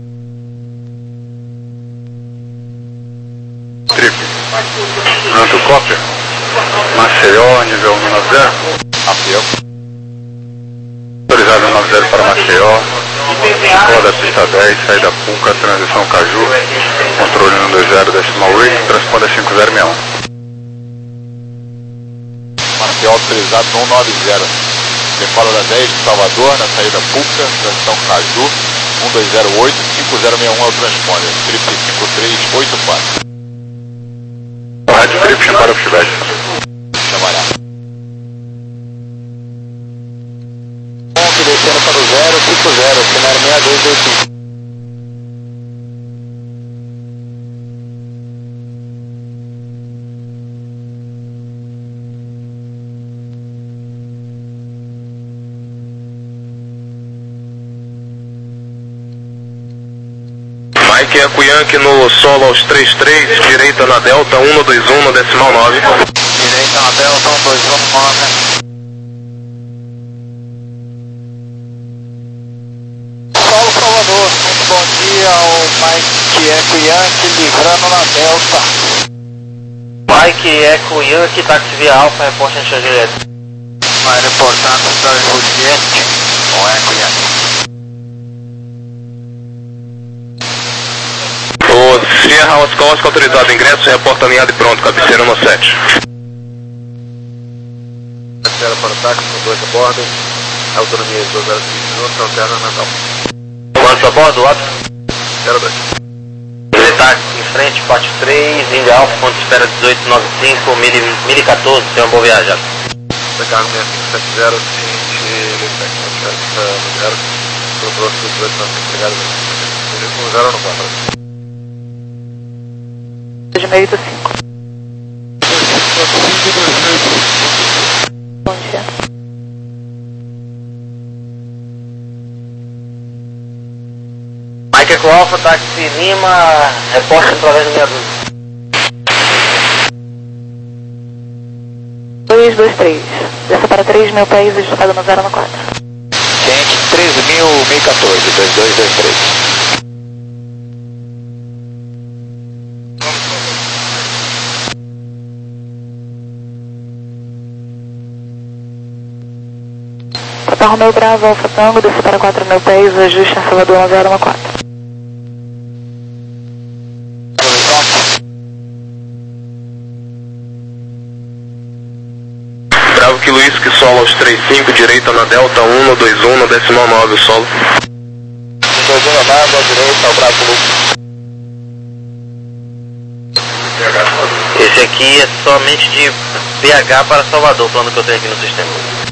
S2: Trip. Pronto, cópia. Maceió, nível um nove zero.
S7: Apeu.
S2: Autorizado um nove zero para Maceió. Cola pista dez, saída Puca, transição Caju. Controle um dois zero decimal oito, transponder cinco zero seis um.
S7: Maceió autorizado no um nove zero. Decola da dez de Salvador, na saída Puca, transição Caju, um dois zero oito, cinco zero seis um é o transponder, trip cinco três oito quatro.
S2: Rádio Trip, para o pushback.
S7: Chamará.
S4: Ponto descendo para o zero cinco zero, cenário seis dois dois cinco.
S10: Mike Eco Yankee no solo aos três três, direita na Delta um dois um, decimal nove.
S4: Direita na Delta um dois um nove. Paulo Salvador, muito bom dia ao Mike Eco Yankee livrando na Delta.
S3: Mike Eco Yankee, táxi via Alfa, reporte em Xangiré.
S4: Vai reportando Star Juliette com Eco Yankee.
S10: O Sierra Oscar Oscar, autorizado ingresso, reporta alinhado e pronto, cabeceira no sete.
S7: Espera para o táxi com dois a bordo, autonomia de dois zero cinco minutos, alterna Natal.
S3: Quantos a bordo, lado?
S7: zero dois.
S3: Táxi em frente, pátio três, India Alfa, ponto de espera dezoito noventa e cinco, mil e quatorze, tenha uma boa viagem.
S7: Pegaram seis cinco sete zero, ciente, Lifex, no zero, pro próximo dezoito noventa e cinco, pegado no zero no quatro.
S8: De mérito cinco. Bom dia.
S3: Mike Eco Alfa, táxi Lima, reporte através do meia dúzia.
S8: dois dois três. Desça para três mil pés, estado no zero no quatro.
S4: Gente, treze mil, mil e quatorze, dois dois dois três.
S8: Papa Romeo Bravo, Alfa Tango, desce para quatro mil pés, ajuste em Salvador um zero um quatro.
S10: Bravo que Luiz, que solo aos três cinco, direita na Delta um, dois um, no decimal nove, solo.
S7: dois um na nave, à direita, ao Bravo Lucas.
S3: Esse aqui é somente de P H para Salvador, o plano que eu tenho aqui no sistema.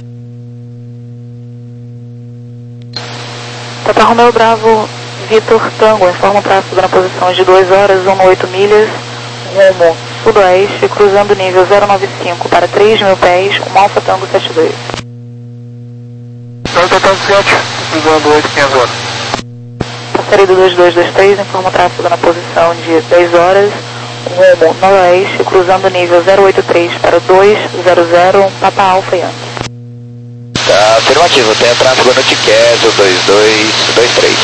S8: Papa Romeo Bravo, Vitor Tango, informa o tráfego na posição de duas horas, oito milhas, rumo sudoeste, cruzando nível zero nove cinco para três mil pés, um Alfa Tango setenta e dois.
S4: Delta Tango sete, cruzando oito quinhentos horas.
S8: Passaria do dois dois dois três, informa o tráfego na posição de dez horas, rumo noroeste, cruzando nível zero oito três para dois zero zero, Papa Alfa Yankee.
S4: Tá, afirmativo, tem tráfego no Tiqueso, dois dois dois três.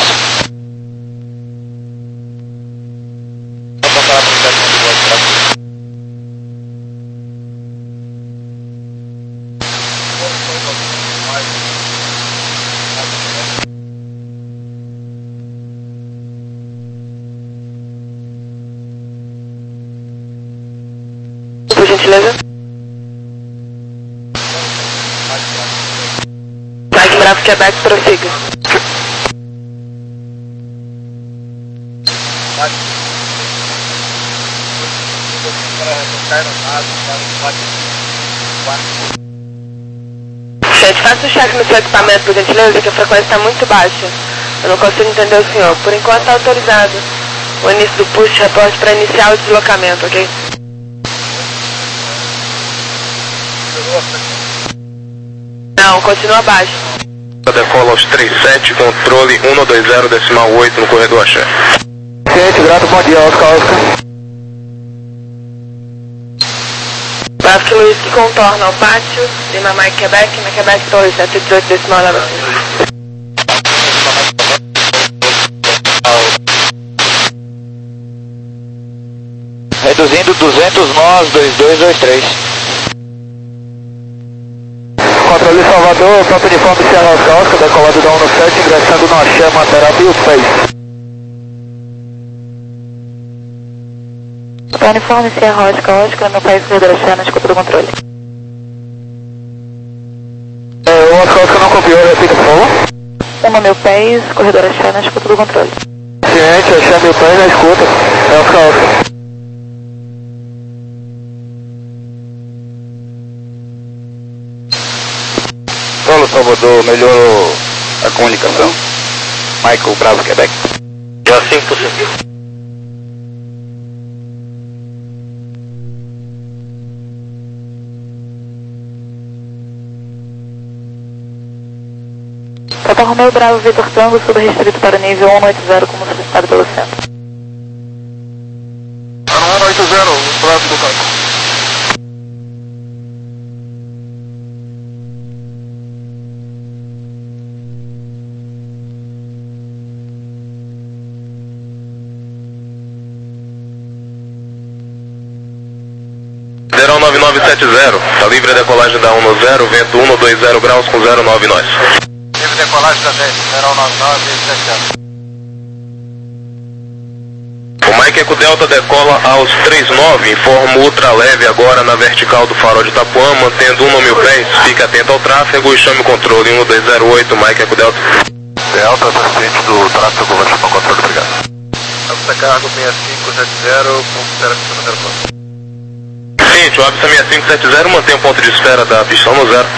S8: Por gentileza. Mike Bravo, Quebec, prossiga. Gente, faça o cheque no seu equipamento, por gentileza, que a frequência está muito baixa. Eu não consigo entender o senhor. Por enquanto está autorizado o início do push, reporte para iniciar o deslocamento, ok? Não, continua abaixo.
S10: Decola aos três sete, controle um dois zero, decimal oito no corredor Axé.
S4: Ciente, grato, bom dia, Oscar, Oscar.
S8: Bravo Luiz que contorna o pátio, Lima Mike Quebec, na Quebec Torre cento e dezoito, decimal nove.
S4: Reduzindo duzentos nós, dois dois dois três. Controle Salvador, Papa Uniforme Sierra Oscar, Oscar, decolado da um no sete, ingressando no Axé, Matera, Bill Face.
S8: Papa Uniforme Sierra Oscar, Oscar, meu país corredor Axé, na escuta do controle.
S4: É, o Oscar, Oscar não copiou, repita, por favor.
S8: Um no meu país, corredor Axé, na escuta do controle.
S4: Ciente, Axé, meu pés na escuta. É Oscar, Oscar.
S2: Solo Salvador, melhorou a comunicação. Michael Bravo, Quebec.
S3: Já cinco por cento.
S8: Papa Romeo Bravo, Vitor Tango, subrestrito para nível cento e oitenta como solicitado pelo centro.
S7: cento e oitenta, o tráfego do carro.
S10: Verão nove nove sete zero, tá livre a decolagem da um no zero, vento um no dois zero graus com zero nove nós.
S7: Livre decolagem da dez, Verão nove nove sete zero.
S10: O Mike Eco Delta decola aos três nove, informa o ultraleve agora na vertical do farol de Itapuã, mantendo um no mil pés, fique atento ao tráfego e chame o controle um dois zero oito, Mike Eco Delta.
S7: Delta, assistente do tráfego, vou chamar o controle, obrigado. Alta cargo seis cinco sete zero, ponto zero cinco.
S10: Seguinte, o Avisa seis cinco sete zero mantém o ponto de espera da pistão no zero.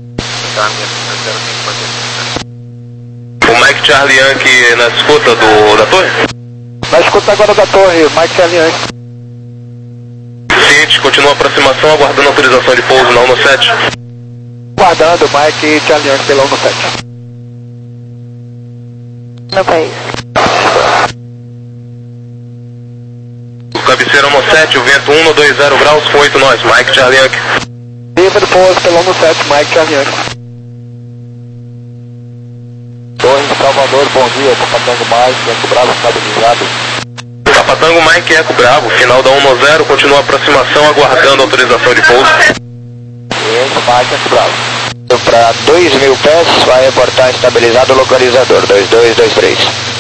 S10: O Mike Charlie Yankee na escuta do, da torre?
S4: Na escuta agora da torre, Mike Charlie Yankee.
S10: Seguinte, continua a aproximação aguardando autorização de pouso na um no sete.
S4: Guardando Mike Charlie Yankee pela um no sete.
S8: Meu país.
S10: Cabeceira um no sete, o vento um no dois zero graus com oito nós, Mike Charlie Yankee.
S4: Livre do pouso pela um no sete, Mike Charlie Yankee. Torre de Salvador, bom dia, Papatango Mike, Eco Bravo, estabilizado.
S10: Papatango Mike Eco Bravo, final da um no zero, continua a aproximação aguardando autorização de pouso.
S4: Esse Mike Eco Bravo. para dois mil pés, vai reportar estabilizado o localizador, dois dois dois três.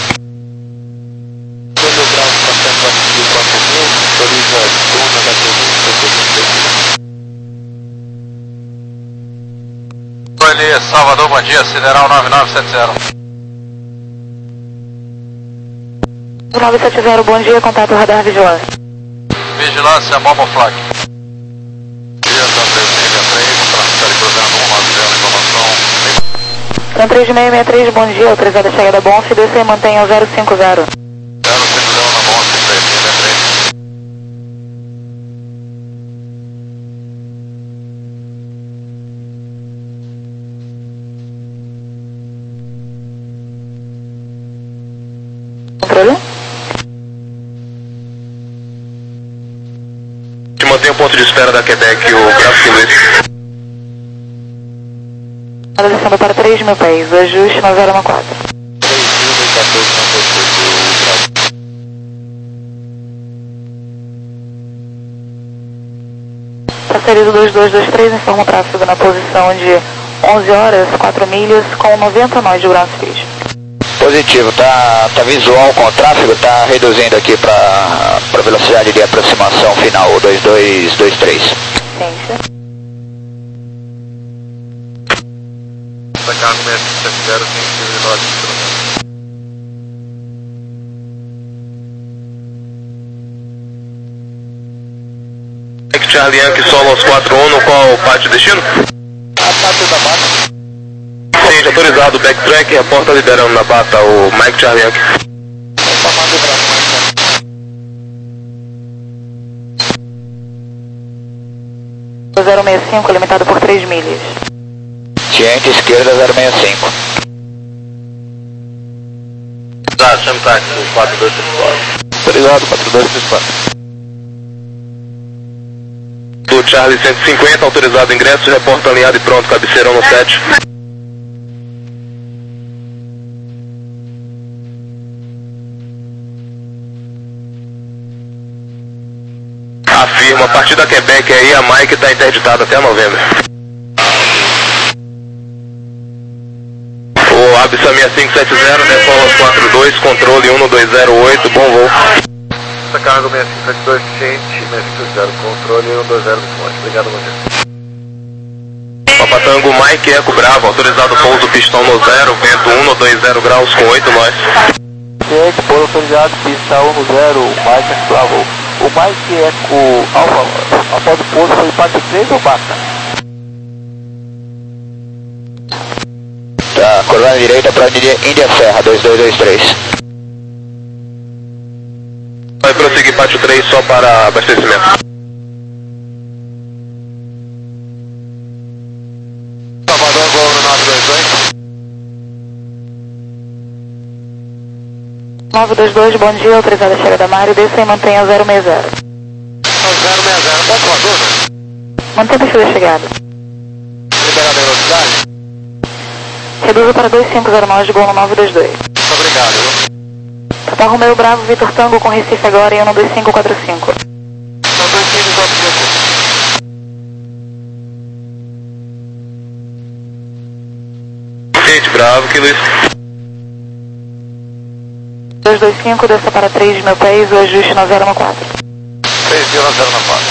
S7: dois mil graus para cento e quatro mil, autoriza Duna da
S2: Ele, Salvador, bom dia, Sideral nove nove sete zero.
S8: nove sete zero, bom dia, contato radar vigilância.
S2: Vigilância, Momo Flag. Dia, Tan três seis seis três, transfere cruzando um nove zero, informação.
S8: Tan três seis seis três, bom dia, autorizada a chegada Bonf, D C mantenha zero cinco zero.
S2: zero cinco zero na Bonf, três seis seis três.
S8: Controle?
S10: Te mantém o ponto de espera da Quebec, o gráfico Luiz.
S8: Descendo para três mil pés, o ajuste na zero um quatro.
S7: três mil e quatorze na postura do Bravo.
S8: Transferido dois dois dois três, informa o tráfego na posição de onze horas, quatro milhas, com noventa nós de ground speed.
S4: Positivo, tá, tá visual com o tráfego, tá reduzindo aqui para a velocidade de aproximação final, dois dois dois três.
S8: Ciência.
S7: Essa carga seis sete zero, tem que ser nove quilômetros.
S10: Mike Charlie Yankee Solo aos quatro um, no qual parte de destino?
S7: A parte da bata.
S10: Sim, autorizado, backtrack, reporta liderando na bata o Mike Charlie Yankee.
S7: Informado Bravo, mais
S8: zero seis cinco, limitado por três milhas.
S4: Ciente, esquerda zero seis cinco.
S7: Tá, chama táxi, quatro dois três quatro.
S4: Autorizado, quatro dois três quatro.
S10: Do Charlie cento e cinquenta, autorizado ingresso, reporta alinhado e pronto, cabeceirão no sete. Afirma, a partir da Quebec aí a Mike está interditada até novembro. O Absamia cinco sete zero, decola aos quatro dois, controle um dois zero oito, bom voo.
S7: Essa carga seis cinco sete dois, ciente, seis cinco zero, controle um dois zero, muito obrigado, bom dia.
S10: Papatango Mike Eco Bravo, autorizado pouso pistão no zero, vento um dois zero graus com oito nós.
S4: Ciente, pouso autorizado, pista um zero, Mike Eco Bravo. O Mike Eco Alfa, após o pouso, foi parte três ou bata? Tá, curva direita para Índia Serra, dois dois dois três.
S10: Vai prosseguir pátio três só para abastecimento.
S7: Salvador, Gol no nove dois dois.
S8: nove dois dois, bom dia, autorizada a chegada Mário, D C mantenha zero seis zero.
S7: zero seis zero, pode falar, Duna?
S8: Mantém a pista de chegada.
S7: Liberada a velocidade?
S8: Reduza para dois cinco zero nós de Gol no nove dois dois.
S7: Muito obrigado.
S8: Tata Romeo Bravo, Vitor Tango com Recife agora em um dois cinco quatro cinco.
S7: São dois cinco quatro cinco.
S10: Gente, bravo, que Luiz.
S8: dois dois cinco, desça para três mil pés, o ajuste na zero um quatro.
S7: três mil na zero na quatro.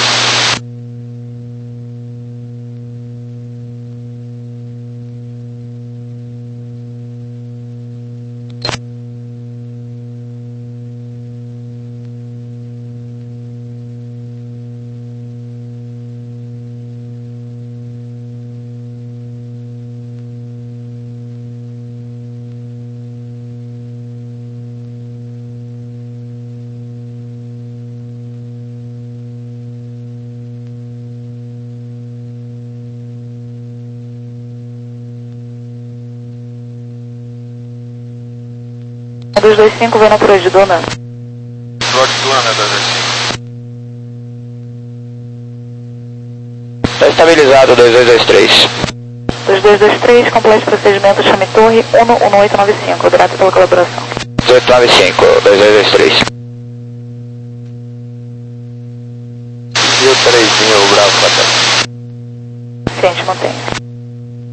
S8: dois dois cinco, vem na Cruz de Duna.
S7: Cruz de Duna, né, dois dois cinco.
S4: Está estabilizado, dois dois dois três.
S8: dois dois dois três, complete procedimento, chame torre um um oito nove cinco, grato pela colaboração.
S4: oito nove cinco, dois dois dois três.
S7: E o três mil, Bravo, Patel.
S8: Ciente, mantenha.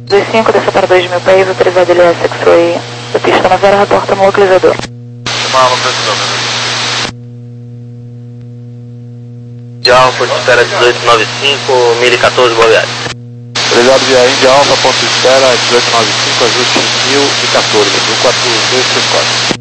S8: dois cinco, desça para dois mil pés, autorizado L S X-Ray da pista na zero, reporta no localizador.
S7: Chamar uma precisão, né?
S3: De Alfa, de espera dezoito noventa e cinco, mil e quatorze, boa viagem.
S4: Autorizado via Índia Alfa, ponto de espera, dezoito noventa e cinco, ajuste mil e quatorze, um quatro dois três quatro.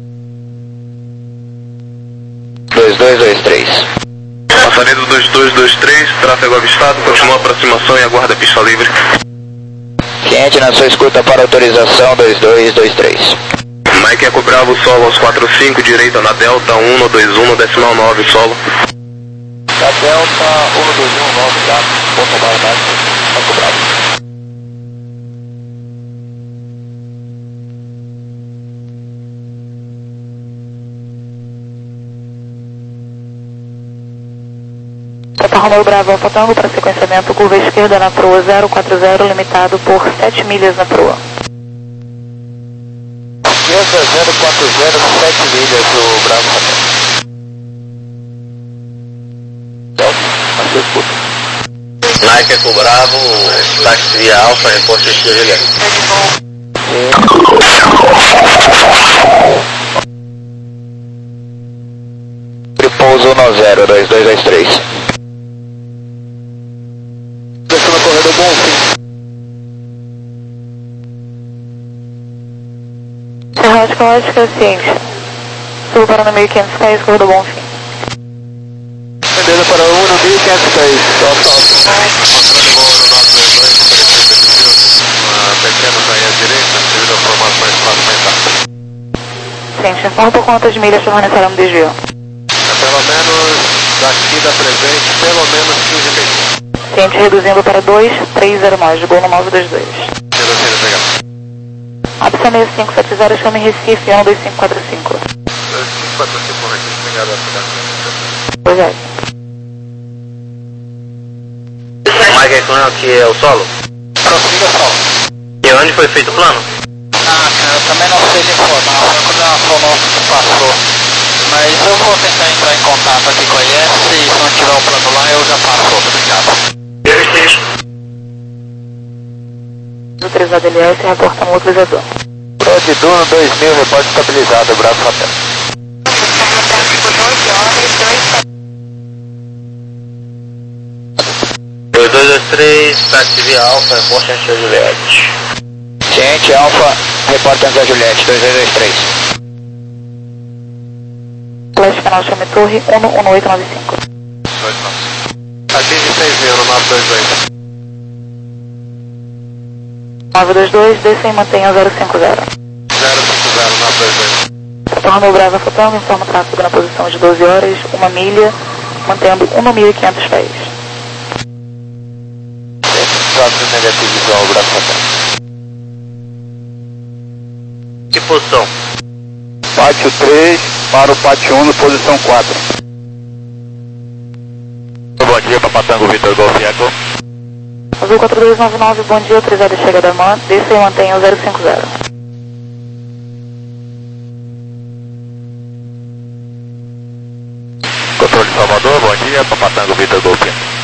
S4: dois dois dois três.
S10: Passaredo dois dois dois três, tráfego avistado, continua a aproximação e aguarda a pista livre.
S4: Ciente na sua escuta para autorização dois dois dois três.
S10: Mike Eco Bravo, solo aos quatro cinco, direita na Delta, um dois um, decimal nove, solo.
S4: Da Delta, um dois um, nove, tá? Ponto barra baixo, Eco Bravo.
S8: Papa Romeo Bravo Alfa Tango para sequenciamento, curva esquerda na proa zero quatro zero, limitado por sete milhas na proa.
S4: Esquerda zero quatro zero, sete milhas do Bravo Hotel. Delta, na sua escuta.
S3: Mike Eco Bravo, táxi via Alfa, reporte de Juliette.
S4: Pouso um zero, dois dois dois três. Descendo a corredor Bonfim.
S8: Serra Lógica, ciente. Subo para no mil e quinhentos pés, corredor Bonfim.
S4: Descendo para um no mil e quinhentos pés. Alfa, alfa.
S7: Controle voo no nove dois dois, preciso, uma pequena saída à direita, devido a formações fragmentadas.
S8: Ciente, informa por quantas milhas permanecerão no desvio.
S7: Pelo menos daqui da presente, pelo menos quinze milhas.
S8: Ciente reduzindo para dois três zero nove, gol no nove dois dois.
S7: Reduzindo, obrigado.
S8: Opção seis cinco sete zero, chame Recife, um dois cinco quatro cinco.
S7: dois cinco quatro cinco, Recife, obrigado.
S8: Pois é.
S3: Mike Eco aqui é o solo?
S4: Prossiga solo.
S3: E onde foi feito o plano?
S4: Ah, cara, eu também não sei lhe informar. Foi quando a Fonoff que passou. Mas eu vou tentar entrar em contato aqui com a I S e se não tiver o plano lá eu já passo outro, obrigado.
S8: Autorizado L S, reporta no localizador.
S4: Prodiduno dois mil, reporte estabilizado, Bravo Hotel.
S3: dois dois dois três, táxi via Alfa, reporte Antia Juliette.
S4: Ciente Alfa, reporte Antia Juliette, dois dois dois três.
S8: Flash canal chame Torre, um um oito nove cinco.
S7: Atinge seis mil no nove dois dois.
S8: nove dois dois, desça e mantenha zero cinco zero.
S7: zero cinco zero, nove dois dois.
S8: Papa Romeo Bravo Alfa Tango, informa o tráfego na posição de doze horas, uma milha, mantendo um mil e quinhentos pés.
S4: Tráfego negativo visual, Bravo Hotel.
S3: Que posição?
S4: Pátio três para o pátio um, posição quatro. Bom dia, Papa Tango, Vitor Golf Eco.
S8: Azul quatro dois nove nove, bom dia, autorizado a chegada da M A N, desça e mantenha o zero cinco zero.
S4: Controle de Salvador, bom dia, Papa Tango, Vitor Golf.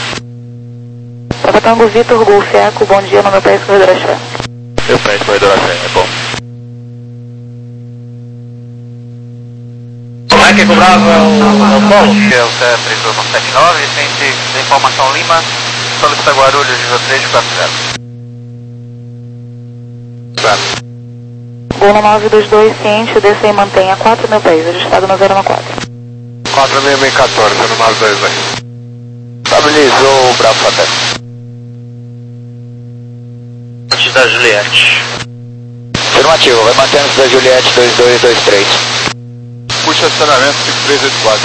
S8: Papa Tango, Vitor Golf Eco, bom dia, no meu pé, corredor Axé.
S4: Meu pé, corredor Axé, é bom.
S3: Mike Eco Bravo é o solo?
S4: É o C E três um sete nove, ciente de informação Lima, solicita Guarulhos, nível três quatro zero. Claro.
S8: Gol no nove dois dois, ciente, desça e mantenha quatro mil pés, registrado no zero um quatro.
S7: quatro mil e quatorze no nove dois dois.
S4: Estabilizou o Bravo Hotel.
S3: Antes da Juliette.
S4: Afirmativo, vai mantendo da Juliette dois dois dois três.
S7: Puxa estacionamento cinco três oito quatro.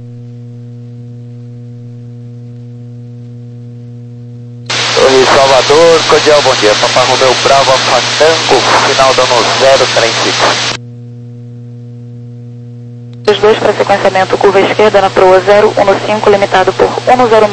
S4: Torre Salvador, cordial, bom dia. Papa Romeo Bravo Alfa Tango, final dando zero três cinco.
S8: Os dois para sequenciamento, curva esquerda na proa zero um cinco, limitado por um zero